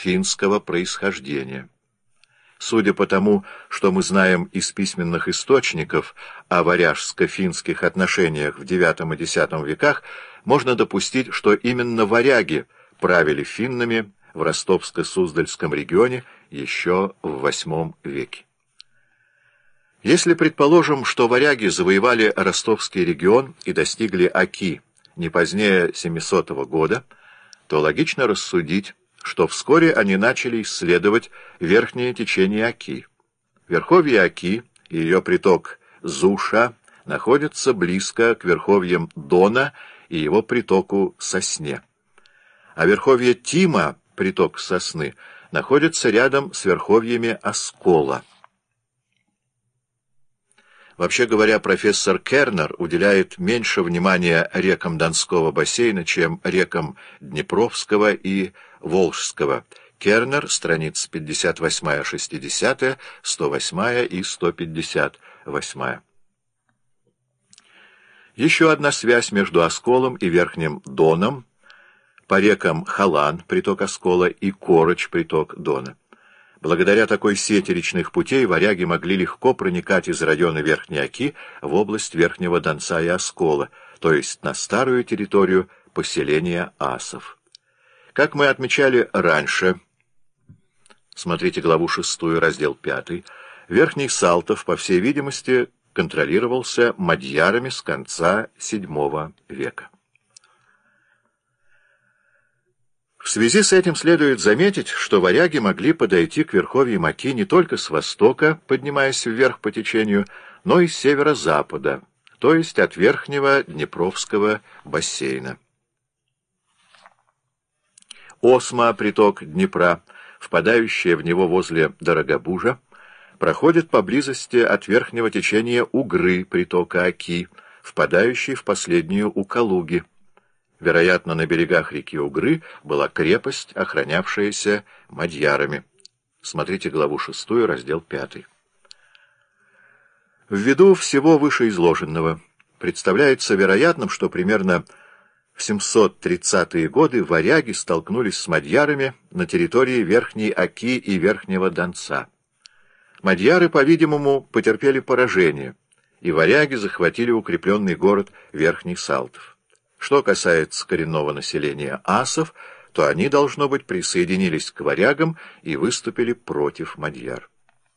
финского происхождения. Судя по тому, что мы знаем из письменных источников о варяжско-финских отношениях в IX и X веках, можно допустить, что именно варяги правили финнами в Ростовско-Суздальском регионе еще в VIII веке. Если предположим, что варяги завоевали ростовский регион и достигли Оки не позднее 700 года, то логично рассудить, что вскоре они начали исследовать верхнее течение Оки. Верховье Оки и ее приток Зуша находятся близко к верховьям Дона и его притоку Сосне. А верховье Тима, приток Сосны, находится рядом с верховьями Оскола. Вообще говоря, профессор Кернер уделяет меньше внимания рекам Донского бассейна, чем рекам Днепровского и Волжского. Кернер, страниц 58-60, 108 и 158. Еще одна связь между Осколом и Верхним Доном по рекам Халан, приток Оскола, и Корочь, приток Дона. Благодаря такой сети речных путей варяги могли легко проникать из района Верхней Оки в область Верхнего Донца и Оскола, то есть на старую территорию поселения асов. Как мы отмечали раньше, смотрите главу 6, раздел 5, Верхний Салтов, по всей видимости, контролировался мадьярами с конца VII века. В связи с этим следует заметить, что варяги могли подойти к верховьям Оки не только с востока, поднимаясь вверх по течению, но и с северо-запада, то есть от верхнего Днепровского бассейна. Осма, приток Днепра, впадающая в него возле Дорогобужа, проходит поблизости от верхнего течения Угры, притока Оки, впадающей в последнюю у Калуги. Вероятно, на берегах реки Угры была крепость, охранявшаяся мадьярами. Смотрите главу 6, раздел 5. Ввиду всего вышеизложенного, представляется вероятным, что примерно в 730-е годы варяги столкнулись с мадьярами на территории Верхней Оки и Верхнего Донца. Мадьяры, по-видимому, потерпели поражение, и варяги захватили укрепленный город Верхний Салтов. Что касается коренного населения асов, то они, должно быть, присоединились к варягам и выступили против мадьяр.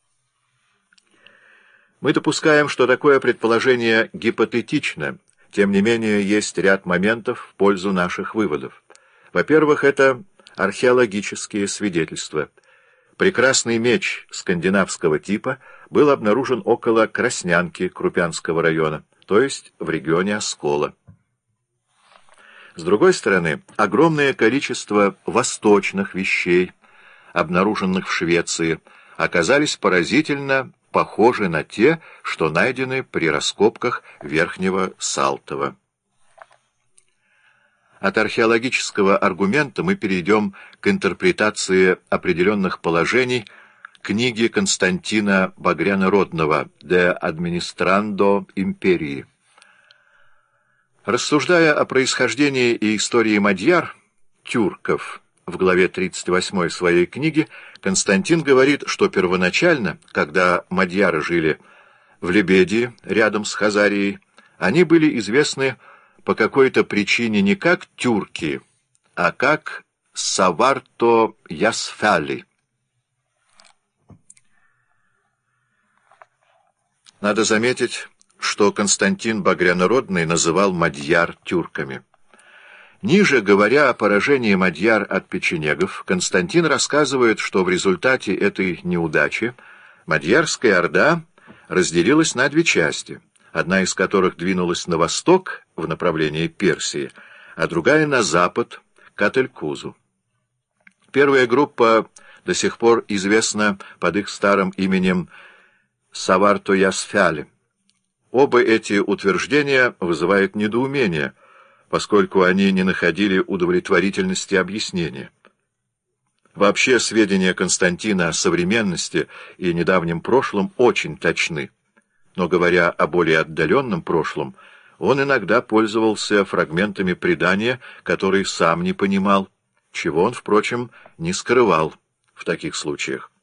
Мы допускаем, что такое предположение гипотетично, тем не менее есть ряд моментов в пользу наших выводов. Во-первых, это археологические свидетельства. Прекрасный меч скандинавского типа был обнаружен около Краснянки Крупянского района, то есть в регионе Оскола. С другой стороны, огромное количество восточных вещей, обнаруженных в Швеции, оказались поразительно похожи на те, что найдены при раскопках Верхнего Салтова. От археологического аргумента мы перейдем к интерпретации определенных положений книги Константина Багряна-Родного «De Administrando Imperii». Рассуждая о происхождении и истории мадьяр, тюрков, в главе 38 своей книги, Константин говорит, что первоначально, когда мадьяры жили в Лебедии, рядом с Хазарией, они были известны по какой-то причине не как тюрки, а как Саварто-Ясфяли. Надо заметить, что Константин Багрянородный называл мадьяр тюрками. Ниже, говоря о поражении мадьяр от печенегов, Константин рассказывает, что в результате этой неудачи мадьярская орда разделилась на две части, одна из которых двинулась на восток в направлении Персии, а другая на запад, к Ателькузу. Первая группа до сих пор известна под их старым именем Саварто-Ясфяли. Оба эти утверждения вызывают недоумение, поскольку они не находили удовлетворительности объяснения. Вообще, сведения Константина о современности и недавнем прошлом очень точны, но, говоря о более отдаленном прошлом, он иногда пользовался фрагментами предания, которые сам не понимал, чего он, впрочем, не скрывал в таких случаях.